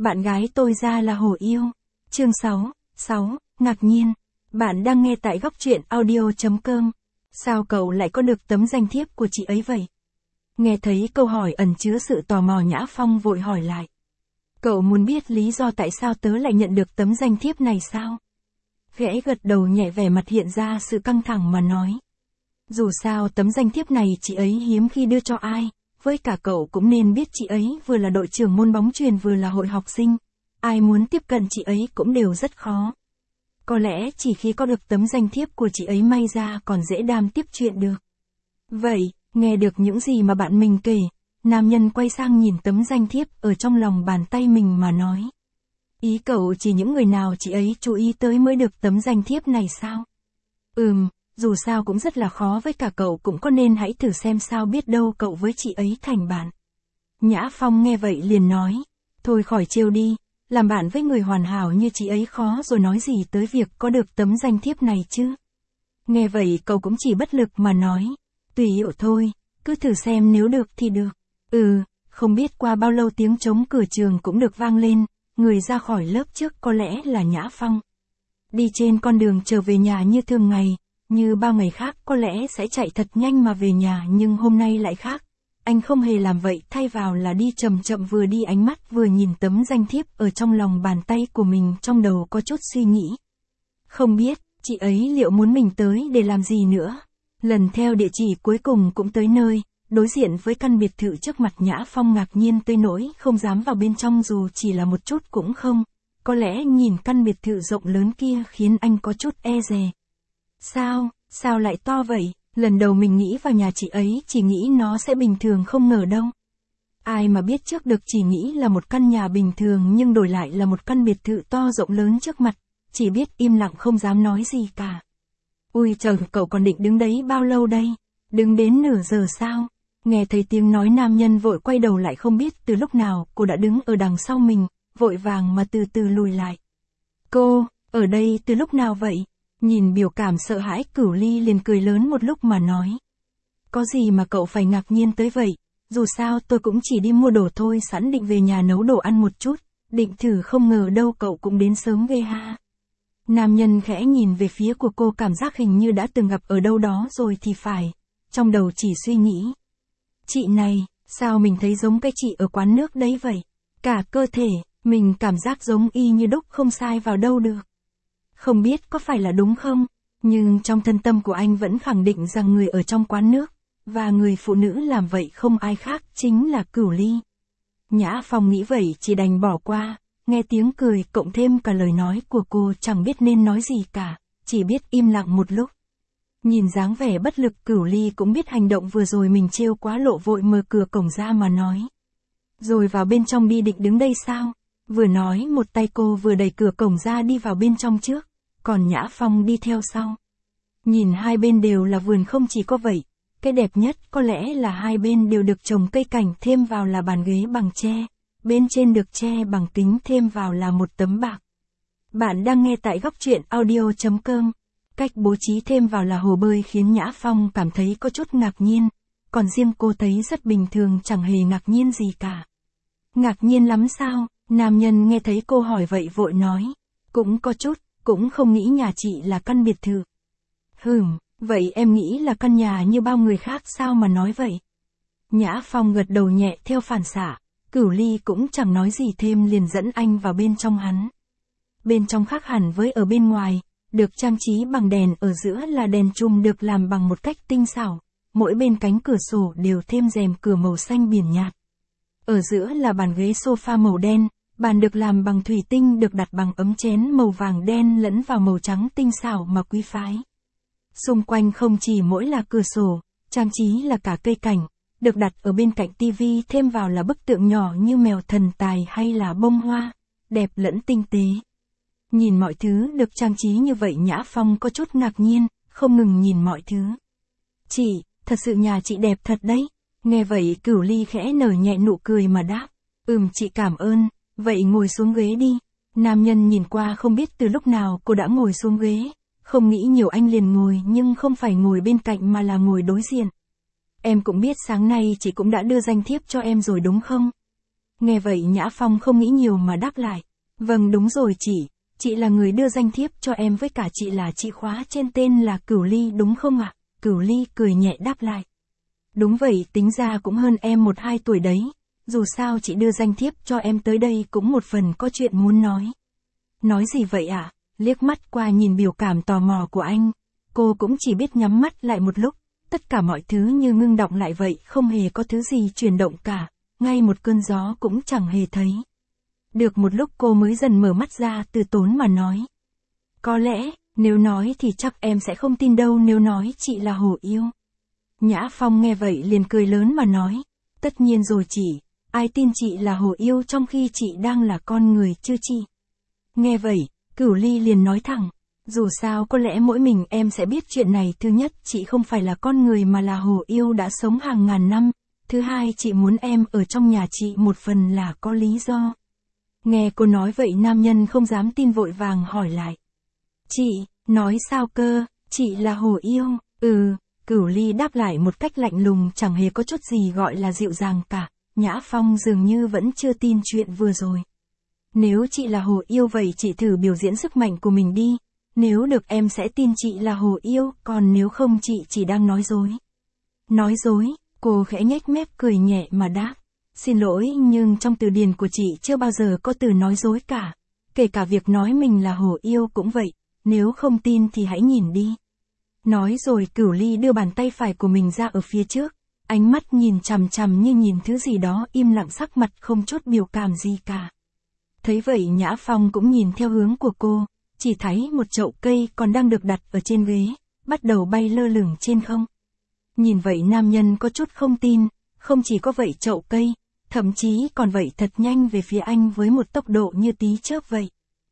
bạn gái tôi ra là hổ yêu. Chương 6, ngạc nhiên. Bạn đang nghe tại góc truyện audio.com. Sao cậu lại có được tấm danh thiếp của chị ấy vậy? Nghe thấy câu hỏi ẩn chứa sự tò mò, Nhã Phong vội hỏi lại. Cậu muốn biết lý do tại sao tớ lại nhận được tấm danh thiếp này sao? Khẽ gật đầu nhẹ, vẻ mặt hiện ra sự căng thẳng mà nói. Dù sao tấm danh thiếp này chị ấy hiếm khi đưa cho ai, với cả cậu cũng nên biết chị ấy vừa là đội trưởng môn bóng chuyền vừa là hội học sinh. Ai muốn tiếp cận chị ấy cũng đều rất khó. Có lẽ chỉ khi có được tấm danh thiếp của chị ấy may ra còn dễ đàm tiếp chuyện được. Vậy, nghe được những gì mà bạn mình kể, nam nhân quay sang nhìn tấm danh thiếp ở trong lòng bàn tay mình mà nói. Ý cậu chỉ những người nào chị ấy chú ý tới mới được tấm danh thiếp này sao? Dù sao cũng rất là khó, với cả cậu cũng có nên hãy thử xem sao, biết đâu cậu với chị ấy thành bạn. Nhã Phong nghe vậy liền nói. Thôi khỏi trêu đi, làm bạn với người hoàn hảo như chị ấy khó rồi nói gì tới việc có được tấm danh thiếp này chứ. Nghe vậy cậu cũng chỉ bất lực mà nói. Tùy yêu thôi, cứ thử xem, nếu được thì được. Không biết qua bao lâu tiếng trống cửa trường cũng được vang lên, người ra khỏi lớp trước có lẽ là Nhã Phong. Đi trên con đường trở về nhà như thường ngày, như bao ngày khác có lẽ sẽ chạy thật nhanh mà về nhà, nhưng hôm nay lại khác. Anh không hề làm vậy, thay vào là đi chậm chậm, vừa đi ánh mắt vừa nhìn tấm danh thiếp ở trong lòng bàn tay của mình, trong đầu có chút suy nghĩ. Không biết, chị ấy liệu muốn mình tới để làm gì nữa? Lần theo địa chỉ cuối cùng cũng tới nơi, đối diện với căn biệt thự trước mặt. Nhã Phong ngạc nhiên tới nỗi không dám vào bên trong dù chỉ là một chút cũng không. Có lẽ nhìn căn biệt thự rộng lớn kia khiến anh có chút e dè. Sao lại to vậy? Lần đầu mình nghĩ vào nhà chị ấy chỉ nghĩ nó sẽ bình thường, không ngờ đâu. Ai mà biết trước được, chỉ nghĩ là một căn nhà bình thường nhưng đổi lại là một căn biệt thự to rộng lớn trước mặt, chỉ biết im lặng không dám nói gì cả. Ui trời, cậu còn định đứng đấy bao lâu đây? Đứng đến nửa giờ sao? Nghe thấy tiếng nói, nam nhân vội quay đầu lại, không biết từ lúc nào cô đã đứng ở đằng sau mình, vội vàng mà từ từ lùi lại. Cô, ở đây từ lúc nào vậy? Nhìn biểu cảm sợ hãi, Cửu Ly liền cười lớn một lúc mà nói. Có gì mà cậu phải ngạc nhiên tới vậy, dù sao tôi cũng chỉ đi mua đồ thôi, sẵn định về nhà nấu đồ ăn một chút, định thử, không ngờ đâu cậu cũng đến sớm ghê ha. Nam nhân khẽ nhìn về phía của cô, cảm giác hình như đã từng gặp ở đâu đó rồi thì phải, trong đầu chỉ suy nghĩ. Chị này, sao mình thấy giống cái chị ở quán nước đấy vậy? Cả cơ thể, mình cảm giác giống y như đúc, không sai vào đâu được. Không biết có phải là đúng không, nhưng trong thân tâm của anh vẫn khẳng định rằng người ở trong quán nước, và người phụ nữ làm vậy không ai khác chính là Cửu Ly. Nhã Phong nghĩ vậy chỉ đành bỏ qua, nghe tiếng cười cộng thêm cả lời nói của cô chẳng biết nên nói gì cả, chỉ biết im lặng một lúc. Nhìn dáng vẻ bất lực, Cửu Ly cũng biết hành động vừa rồi mình trêu quá lộ, vội mở cửa cổng ra mà nói. Rồi vào bên trong đi, định đứng đây sao? Vừa nói một tay cô vừa đẩy cửa cổng ra đi vào bên trong trước, còn Nhã Phong đi theo sau. Nhìn hai bên đều là vườn, không chỉ có vậy, cái đẹp nhất có lẽ là hai bên đều được trồng cây cảnh, thêm vào là bàn ghế bằng tre, bên trên được che bằng kính, thêm vào là một tấm bạc. Bạn đang nghe tại góc truyện audio.com. Cách bố trí thêm vào là hồ bơi khiến Nhã Phong cảm thấy có chút ngạc nhiên, còn riêng cô thấy rất bình thường, chẳng hề ngạc nhiên gì cả. Ngạc nhiên lắm sao? Nam nhân nghe thấy cô hỏi vậy vội nói. Cũng có chút, cũng không nghĩ nhà chị là căn biệt thự. Vậy em nghĩ là căn nhà như bao người khác sao mà nói vậy? Nhã Phong gật đầu nhẹ theo phản xạ, Cửu Ly cũng chẳng nói gì thêm, liền dẫn anh vào bên trong hắn. Bên trong khác hẳn với ở bên ngoài, được trang trí bằng đèn, ở giữa là đèn chùm được làm bằng một cách tinh xảo, mỗi bên cánh cửa sổ đều thêm rèm cửa màu xanh biển nhạt. Ở giữa là bàn ghế sofa màu đen, bàn được làm bằng thủy tinh, được đặt bằng ấm chén màu vàng đen lẫn vào màu trắng tinh xảo mà quý phái. Xung quanh không chỉ mỗi là cửa sổ, trang trí là cả cây cảnh, được đặt ở bên cạnh tivi, thêm vào là bức tượng nhỏ như mèo thần tài hay là bông hoa, đẹp lẫn tinh tế. Nhìn mọi thứ được trang trí như vậy, Nhã Phong có chút ngạc nhiên, không ngừng nhìn mọi thứ. Chị, thật sự nhà chị đẹp thật đấy. Nghe vậy Cửu Ly khẽ nở nhẹ nụ cười mà đáp. Chị cảm ơn, vậy ngồi xuống ghế đi. Nam nhân nhìn qua, không biết từ lúc nào cô đã ngồi xuống ghế, không nghĩ nhiều anh liền ngồi, nhưng không phải ngồi bên cạnh mà là ngồi đối diện. Em cũng biết sáng nay chị cũng đã đưa danh thiếp cho em rồi đúng không? Nghe vậy Nhã Phong không nghĩ nhiều mà đáp lại. Vâng đúng rồi chị là người đưa danh thiếp cho em với cả chị là chị khóa trên tên là Cửu Ly đúng không ạ? Cửu Ly cười nhẹ đáp lại. Đúng vậy, tính ra cũng hơn em 1-2 tuổi đấy. Dù sao chị đưa danh thiếp cho em tới đây cũng một phần có chuyện muốn nói. Nói gì vậy ạ? Liếc mắt qua nhìn biểu cảm tò mò của anh. Cô cũng chỉ biết nhắm mắt lại một lúc. Tất cả mọi thứ như ngưng đọng lại vậy, không hề có thứ gì chuyển động cả. Ngay một cơn gió cũng chẳng hề thấy. Được một lúc cô mới dần mở mắt ra, từ tốn mà nói. Có lẽ, nếu nói thì chắc em sẽ không tin đâu nếu nói chị là Hồ Yêu. Nhã Phong nghe vậy liền cười lớn mà nói. Tất nhiên rồi chị, ai tin chị là Hồ Yêu trong khi chị đang là con người chứ chị. Nghe vậy, Cửu Ly liền nói thẳng. Dù sao có lẽ mỗi mình em sẽ biết chuyện này. Thứ nhất, chị không phải là con người mà là Hồ Yêu đã sống hàng ngàn năm. Thứ hai, chị muốn em ở trong nhà chị một phần là có lý do. Nghe cô nói vậy nam nhân không dám tin vội vàng hỏi lại. Chị, nói sao cơ, chị là Hồ Yêu? Cửu Ly đáp lại một cách lạnh lùng, chẳng hề có chút gì gọi là dịu dàng cả. Nhã Phong dường như vẫn chưa tin chuyện vừa rồi. Nếu chị là Hồ Yêu vậy chị thử biểu diễn sức mạnh của mình đi. Nếu được em sẽ tin chị là Hồ Yêu, còn nếu không chị chỉ đang nói dối. Nói dối, cô khẽ nhếch mép cười nhẹ mà đáp. Xin lỗi nhưng trong từ điển của chị chưa bao giờ có từ nói dối cả. Kể cả việc nói mình là Hồ Yêu cũng vậy. Nếu không tin thì hãy nhìn đi. Nói rồi Cửu Ly đưa bàn tay phải của mình ra ở phía trước. Ánh mắt nhìn chằm chằm như nhìn thứ gì đó, im lặng, sắc mặt không chút biểu cảm gì cả. Thấy vậy Nhã Phong cũng nhìn theo hướng của cô. Chỉ thấy một chậu cây còn đang được đặt ở trên ghế, bắt đầu bay lơ lửng trên không. Nhìn vậy nam nhân có chút không tin. Không chỉ có vậy chậu cây, thậm chí còn vậy thật nhanh về phía anh với một tốc độ như tí chớp vậy.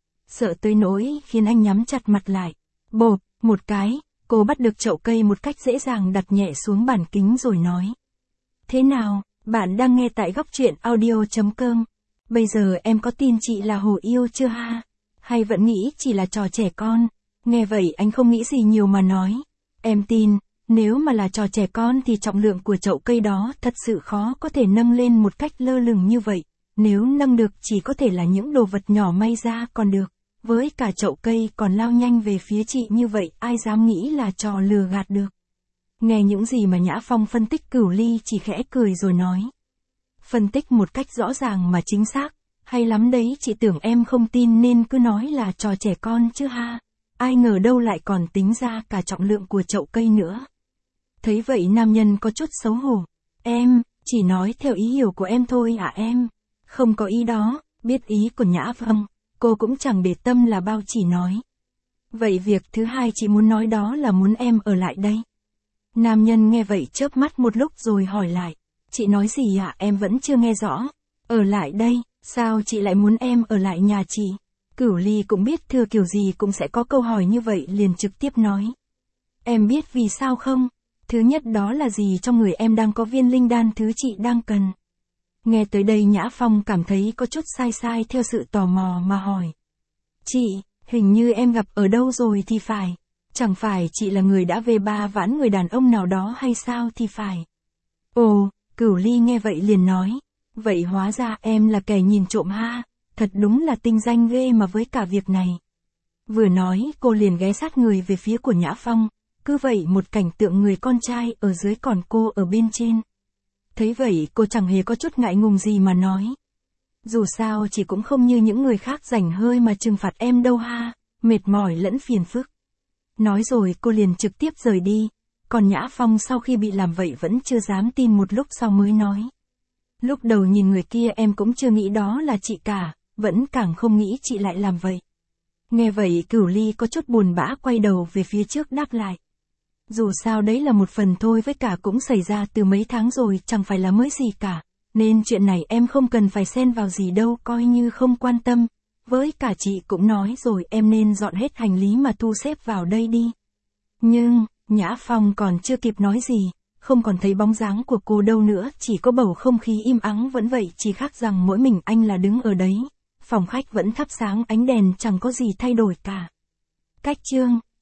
Sợ tới nỗi khiến anh nhắm chặt mặt lại. Bộp, một cái, cô bắt được chậu cây một cách dễ dàng đặt nhẹ xuống bàn kính rồi nói. Thế nào, bạn đang nghe tại Góc Truyện Audio.com. Bây giờ em có tin chị là Hồ Yêu chưa ha? Hay vẫn nghĩ chỉ là trò trẻ con? Nghe vậy anh không nghĩ gì nhiều mà nói. Em tin, nếu mà là trò trẻ con thì trọng lượng của chậu cây đó thật sự khó có thể nâng lên một cách lơ lửng như vậy. Nếu nâng được chỉ có thể là những đồ vật nhỏ may ra còn được. Với cả chậu cây còn lao nhanh về phía chị như vậy, ai dám nghĩ là trò lừa gạt được. Nghe những gì mà Nhã Phong phân tích, Cửu Ly chỉ khẽ cười rồi nói. Phân tích một cách rõ ràng mà chính xác. Hay lắm đấy, chị tưởng em không tin nên cứ nói là trò trẻ con chứ ha. Ai ngờ đâu lại còn tính ra cả trọng lượng của chậu cây nữa. Thấy vậy nam nhân có chút xấu hổ. Em, chỉ nói theo ý hiểu của em thôi à em. Không có ý đó, biết ý của Nhã Phong. Cô cũng chẳng để tâm là bao, chỉ nói. Vậy việc thứ hai chị muốn nói đó là muốn em ở lại đây. Nam nhân nghe vậy chớp mắt một lúc rồi hỏi lại. Chị nói gì ạ? Em vẫn chưa nghe rõ. Ở lại đây, sao chị lại muốn em ở lại nhà chị? Cửu Ly cũng biết thưa kiểu gì cũng sẽ có câu hỏi như vậy liền trực tiếp nói. Em biết vì sao không? Thứ nhất đó là gì trong người em đang có viên linh đan thứ chị đang cần. Nghe tới đây Nhã Phong cảm thấy có chút sai sai, theo sự tò mò mà hỏi. Chị, hình như em gặp ở đâu rồi thì phải. Chẳng phải chị là người đã về ba vãn người đàn ông nào đó hay sao thì phải. Ồ, Cửu Ly nghe vậy liền nói. Vậy hóa ra em là kẻ nhìn trộm ha. Thật đúng là tinh danh ghê mà với cả việc này. Vừa nói cô liền ghé sát người về phía của Nhã Phong. Cứ vậy một cảnh tượng người con trai ở dưới còn cô ở bên trên. Thấy vậy cô chẳng hề có chút ngại ngùng gì mà nói. Dù sao chị cũng không như những người khác rảnh hơi mà trừng phạt em đâu ha, mệt mỏi lẫn phiền phức. Nói rồi cô liền trực tiếp rời đi. Còn Nhã Phong sau khi bị làm vậy vẫn chưa dám tin, một lúc sau mới nói. Lúc đầu nhìn người kia em cũng chưa nghĩ đó là chị cả, vẫn càng không nghĩ chị lại làm vậy. Nghe vậy Cửu Ly có chút buồn bã quay đầu về phía trước đáp lại. Dù sao đấy là một phần thôi, với cả cũng xảy ra từ mấy tháng rồi, chẳng phải là mới gì cả. Nên chuyện này em không cần phải xen vào gì đâu, coi như không quan tâm. Với cả chị cũng nói rồi, em nên dọn hết hành lý mà thu xếp vào đây đi. Nhưng, Nhã Phong còn chưa kịp nói gì, không còn thấy bóng dáng của cô đâu nữa, chỉ có bầu không khí im ắng vẫn vậy, chỉ khác rằng mỗi mình anh là đứng ở đấy. Phòng khách vẫn thắp sáng ánh đèn, chẳng có gì thay đổi cả. Cách chương